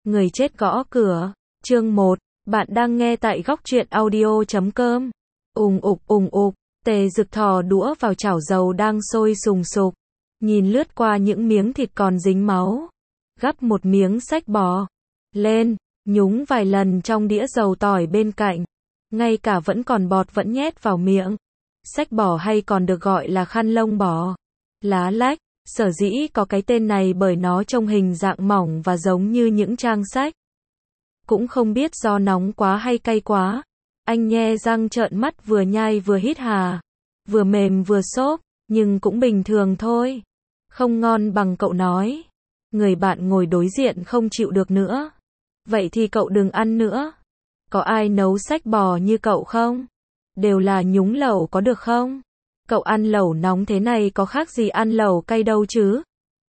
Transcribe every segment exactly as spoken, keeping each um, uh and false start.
Người chết gõ cửa. Chương một. Bạn đang nghe tại góc truyện audio chấm com. Ùng ục ùng ục, Tề Dực thò đũa vào chảo dầu đang sôi sùng sục. Nhìn lướt qua những miếng thịt còn dính máu. Gắp một miếng xách bò lên, nhúng vài lần trong đĩa dầu tỏi bên cạnh. Ngay cả vẫn còn bọt vẫn nhét vào miệng. Xách bò hay còn được gọi là khăn lông bò. Lá lách, sở dĩ có cái tên này bởi nó trông hình dạng mỏng và giống như những trang sách. Cũng không biết do nóng quá hay cay quá. Anh nhe răng trợn mắt vừa nhai vừa hít hà. Vừa mềm vừa xốp, nhưng cũng bình thường thôi. Không ngon bằng cậu nói. Người bạn ngồi đối diện không chịu được nữa. Vậy thì cậu đừng ăn nữa. Có ai nấu xách bò như cậu không? Đều là nhúng lẩu có được không? Cậu ăn lẩu nóng thế này có khác gì ăn lẩu cay đâu chứ?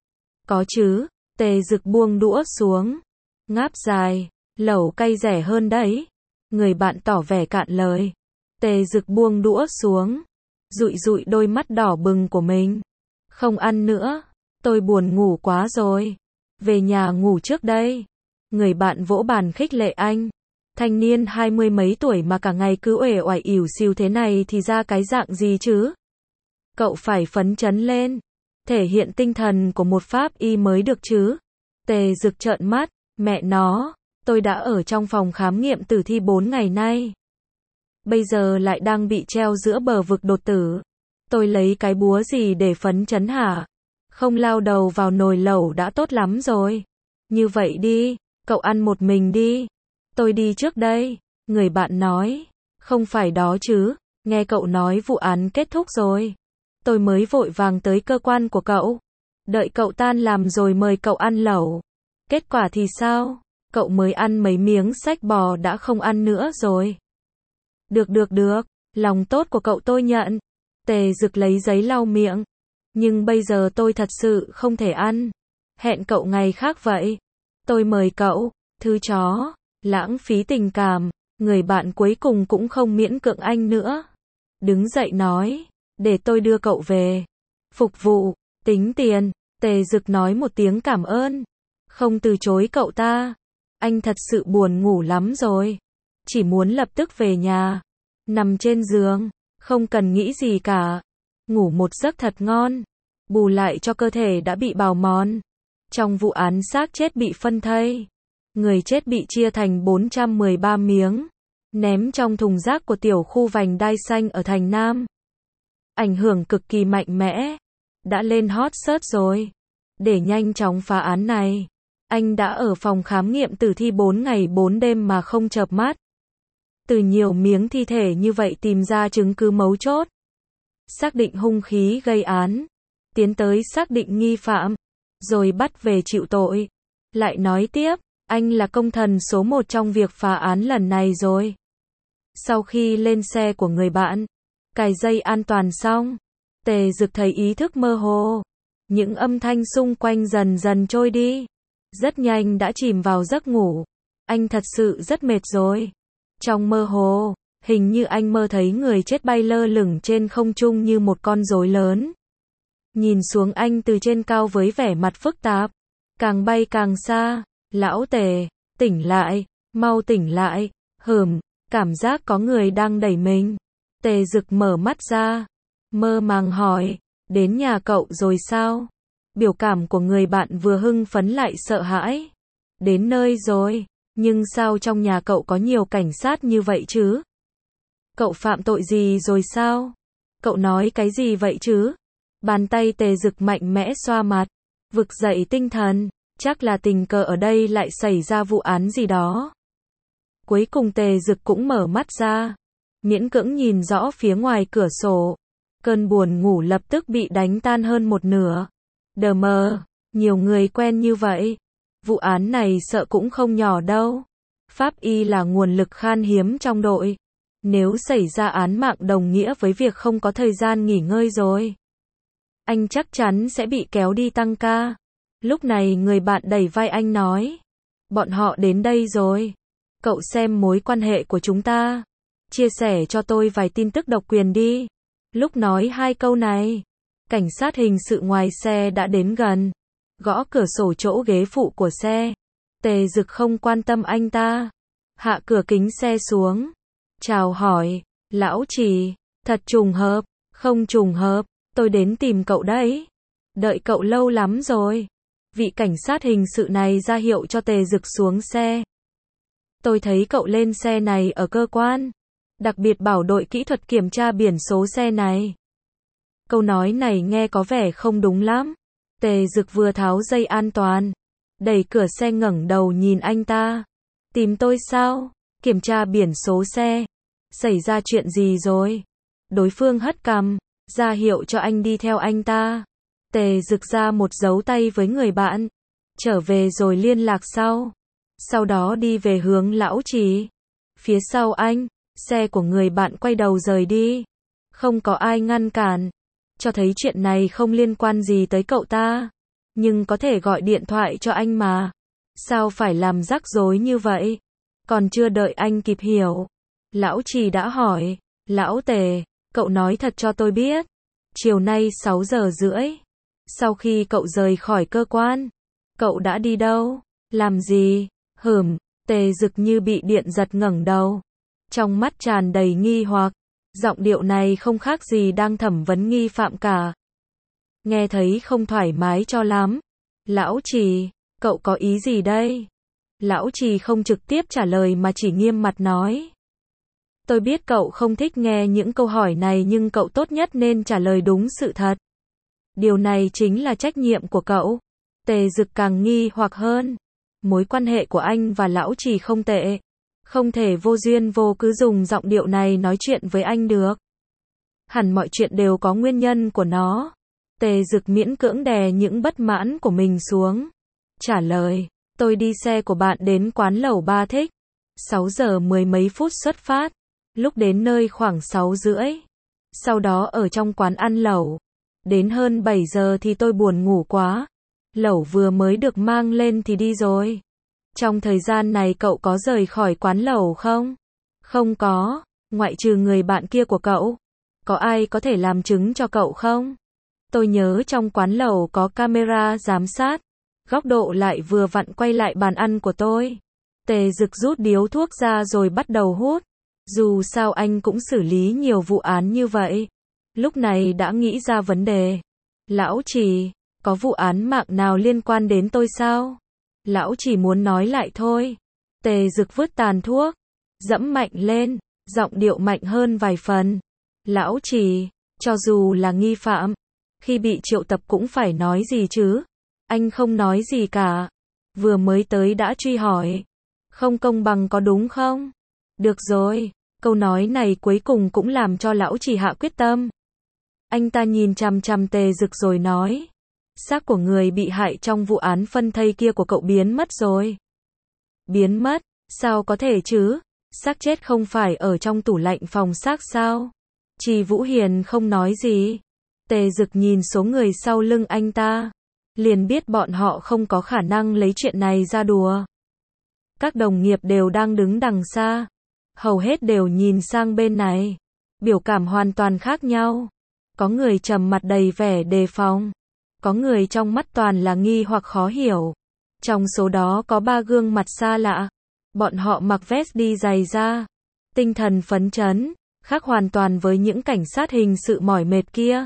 Có chứ, Tề Dực buông đũa xuống. Ngáp dài, lẩu cay rẻ hơn đấy. Người bạn tỏ vẻ cạn lời. Tề Dực buông đũa xuống. Dụi dụi đôi mắt đỏ bừng của mình. Không ăn nữa, tôi buồn ngủ quá rồi. Về nhà ngủ trước đây. Người bạn vỗ bàn khích lệ anh. Thanh niên hai mươi mấy tuổi mà cả ngày cứ uể oải ỉu xìu thế này thì ra cái dạng gì chứ? Cậu phải phấn chấn lên. Thể hiện tinh thần của một pháp y mới được chứ. Tề Dực trợn mắt. Mẹ nó, tôi đã ở trong phòng khám nghiệm tử thi bốn ngày nay. Bây giờ lại đang bị treo giữa bờ vực đột tử. Tôi lấy cái búa gì để phấn chấn hả? Không lao đầu vào nồi lẩu đã tốt lắm rồi. Như vậy đi, cậu ăn một mình đi. Tôi đi trước đây. Người bạn nói. Không phải đó chứ, nghe cậu nói vụ án kết thúc rồi. Tôi mới vội vàng tới cơ quan của cậu. Đợi cậu tan làm rồi mời cậu ăn lẩu. Kết quả thì sao? Cậu mới ăn mấy miếng xách bò đã không ăn nữa rồi. Được được được, lòng tốt của cậu tôi nhận. Tề Dực lấy giấy lau miệng. Nhưng bây giờ tôi thật sự không thể ăn. Hẹn cậu ngày khác vậy. Tôi mời cậu, thứ chó, lãng phí tình cảm. Người bạn cuối cùng cũng không miễn cưỡng anh nữa. Đứng dậy nói, để tôi đưa cậu về. Phục vụ, tính tiền. Tề Dực nói một tiếng cảm ơn. Không từ chối cậu ta. Anh thật sự buồn ngủ lắm rồi. Chỉ muốn lập tức về nhà. Nằm trên giường, không cần nghĩ gì cả. Ngủ một giấc thật ngon. Bù lại cho cơ thể đã bị bào mòn. Trong vụ án xác chết bị phân thây. Người chết bị chia thành bốn trăm mười ba miếng. Ném trong thùng rác của tiểu khu vành đai xanh ở thành Nam. Ảnh hưởng cực kỳ mạnh mẽ. Đã lên hot search rồi. Để nhanh chóng phá án này. Anh đã ở phòng khám nghiệm tử thi bốn ngày bốn đêm mà không chợp mắt. Từ nhiều miếng thi thể như vậy tìm ra chứng cứ mấu chốt. Xác định hung khí gây án. Tiến tới xác định nghi phạm. Rồi bắt về chịu tội. Lại nói tiếp, anh là công thần số một trong việc phá án lần này rồi. Sau khi lên xe của người bạn, cài dây an toàn xong, Tề Dực thấy ý thức mơ hồ. Những âm thanh xung quanh dần dần trôi đi. Rất nhanh đã chìm vào giấc ngủ. Anh thật sự rất mệt rồi. Trong mơ hồ, hình như anh mơ thấy người chết bay lơ lửng trên không trung như một con rối lớn. Nhìn xuống anh từ trên cao với vẻ mặt phức tạp. Càng bay càng xa. Lão Tề, tỉnh lại, mau tỉnh lại. Hừm, cảm giác có người đang đẩy mình. Tề Dực mở mắt ra. Mơ màng hỏi, đến nhà cậu rồi sao? Biểu cảm của người bạn vừa hưng phấn lại sợ hãi. Đến nơi rồi, nhưng sao trong nhà cậu có nhiều cảnh sát như vậy chứ? Cậu phạm tội gì rồi sao? Cậu nói cái gì vậy chứ? Bàn tay Tề Dực mạnh mẽ xoa mặt, vực dậy tinh thần, chắc là tình cờ ở đây lại xảy ra vụ án gì đó. Cuối cùng Tề Dực cũng mở mắt ra, miễn cưỡng nhìn rõ phía ngoài cửa sổ. Cơn buồn ngủ lập tức bị đánh tan hơn một nửa. Đờ mờ, nhiều người quen như vậy. Vụ án này sợ cũng không nhỏ đâu. Pháp y là nguồn lực khan hiếm trong đội. Nếu xảy ra án mạng đồng nghĩa với việc không có thời gian nghỉ ngơi rồi. Anh chắc chắn sẽ bị kéo đi tăng ca. Lúc này người bạn đẩy vai anh nói. Bọn họ đến đây rồi. Cậu xem mối quan hệ của chúng ta. Chia sẻ cho tôi vài tin tức độc quyền đi. Lúc nói hai câu này, cảnh sát hình sự ngoài xe đã đến gần. Gõ cửa sổ chỗ ghế phụ của xe. Tề Dực không quan tâm anh ta. Hạ cửa kính xe xuống. Chào hỏi, lão Trì, thật trùng hợp, không trùng hợp, tôi đến tìm cậu đấy. Đợi cậu lâu lắm rồi. Vị cảnh sát hình sự này ra hiệu cho Tề Dực xuống xe. Tôi thấy cậu lên xe này ở cơ quan. Đặc biệt bảo đội kỹ thuật kiểm tra biển số xe này. Câu nói này nghe có vẻ không đúng lắm. Tề Dực vừa tháo dây an toàn, đẩy cửa xe ngẩng đầu nhìn anh ta. Tìm tôi sao? Kiểm tra biển số xe. Xảy ra chuyện gì rồi? Đối phương hất cằm, ra hiệu cho anh đi theo anh ta. Tề Dực ra một dấu tay với người bạn. Trở về rồi liên lạc sau. Sau đó đi về hướng lão Trì. Phía sau anh, xe của người bạn quay đầu rời đi. Không có ai ngăn cản. Cho thấy chuyện này không liên quan gì tới cậu ta. Nhưng có thể gọi điện thoại cho anh mà. Sao phải làm rắc rối như vậy? Còn chưa đợi anh kịp hiểu, lão Trì đã hỏi. Lão Tề, cậu nói thật cho tôi biết. Chiều nay sáu giờ rưỡi. Sau khi cậu rời khỏi cơ quan, cậu đã đi đâu? Làm gì? Hửm, Tề Dực như bị điện giật ngẩng đầu. Trong mắt tràn đầy nghi hoặc. Giọng điệu này không khác gì đang thẩm vấn nghi phạm cả. Nghe thấy không thoải mái cho lắm. Lão Trì, cậu có ý gì đây? Lão Trì không trực tiếp trả lời mà chỉ nghiêm mặt nói. Tôi biết cậu không thích nghe những câu hỏi này nhưng cậu tốt nhất nên trả lời đúng sự thật. Điều này chính là trách nhiệm của cậu. Tề Dực càng nghi hoặc hơn. Mối quan hệ của anh và lão Trì không tệ. Không thể vô duyên vô cớ dùng giọng điệu này nói chuyện với anh được. Hẳn mọi chuyện đều có nguyên nhân của nó. Tề Dực miễn cưỡng đè những bất mãn của mình xuống. Trả lời, tôi đi xe của bạn đến quán lẩu Ba Thích. sáu giờ mười mấy phút xuất phát. Lúc đến nơi khoảng sáu rưỡi. Sau đó ở trong quán ăn lẩu. Đến hơn bảy giờ thì tôi buồn ngủ quá. Lẩu vừa mới được mang lên thì đi rồi. Trong thời gian này cậu có rời khỏi quán lẩu không? Không có, ngoại trừ người bạn kia của cậu. Có ai có thể làm chứng cho cậu không? Tôi nhớ trong quán lẩu có camera giám sát. Góc độ lại vừa vặn quay lại bàn ăn của tôi. Tề Dực rút điếu thuốc ra rồi bắt đầu hút. Dù sao anh cũng xử lý nhiều vụ án như vậy. Lúc này đã nghĩ ra vấn đề. Lão Trì, có vụ án mạng nào liên quan đến tôi sao? Lão chỉ muốn nói lại thôi. Tề Dực vứt tàn thuốc, dẫm mạnh lên, giọng điệu mạnh hơn vài phần. Lão Trì, cho dù là nghi phạm, khi bị triệu tập cũng phải nói gì chứ? Anh không nói gì cả. Vừa mới tới đã truy hỏi. Không công bằng có đúng không? Được rồi, câu nói này cuối cùng cũng làm cho lão Trì hạ quyết tâm. Anh ta nhìn chằm chằm Tề Dực rồi nói. Xác của người bị hại trong vụ án phân thây kia của cậu biến mất rồi. Biến mất? Sao có thể chứ? Xác chết không phải ở trong tủ lạnh phòng xác sao? Trì Vũ Hiền không nói gì. Tề Dực nhìn số người sau lưng anh ta. Liền biết bọn họ không có khả năng lấy chuyện này ra đùa. Các đồng nghiệp đều đang đứng đằng xa. Hầu hết đều nhìn sang bên này. Biểu cảm hoàn toàn khác nhau. Có người trầm mặt đầy vẻ đề phòng. Có người trong mắt toàn là nghi hoặc khó hiểu. Trong số đó có ba gương mặt xa lạ. Bọn họ mặc vest đi giày da. Tinh thần phấn chấn, khác hoàn toàn với những cảnh sát hình sự mỏi mệt kia.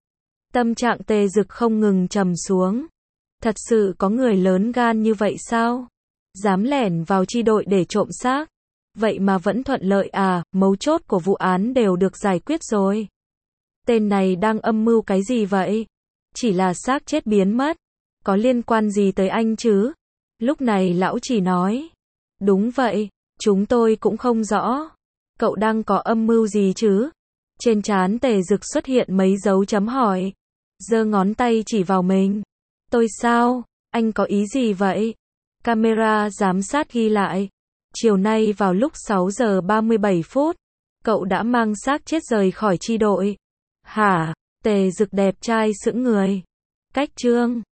Tâm trạng Tề Dực không ngừng trầm xuống. Thật sự có người lớn gan như vậy sao? Dám lẻn vào chi đội để trộm xác. Vậy mà vẫn thuận lợi à, mấu chốt của vụ án đều được giải quyết rồi. Tên này đang âm mưu cái gì vậy? Chỉ là xác chết biến mất. Có liên quan gì tới anh chứ? Lúc này lão chỉ nói. Đúng vậy, chúng tôi cũng không rõ. Cậu đang có âm mưu gì chứ? Trên trán Tề Dực xuất hiện mấy dấu chấm hỏi. Giơ ngón tay chỉ vào mình. Tôi sao? Anh có ý gì vậy? Camera giám sát ghi lại. Chiều nay vào lúc sáu giờ ba mươi bảy phút, cậu đã mang xác chết rời khỏi chi đội. Hả? Tề Dực đẹp trai sững người. Cách chương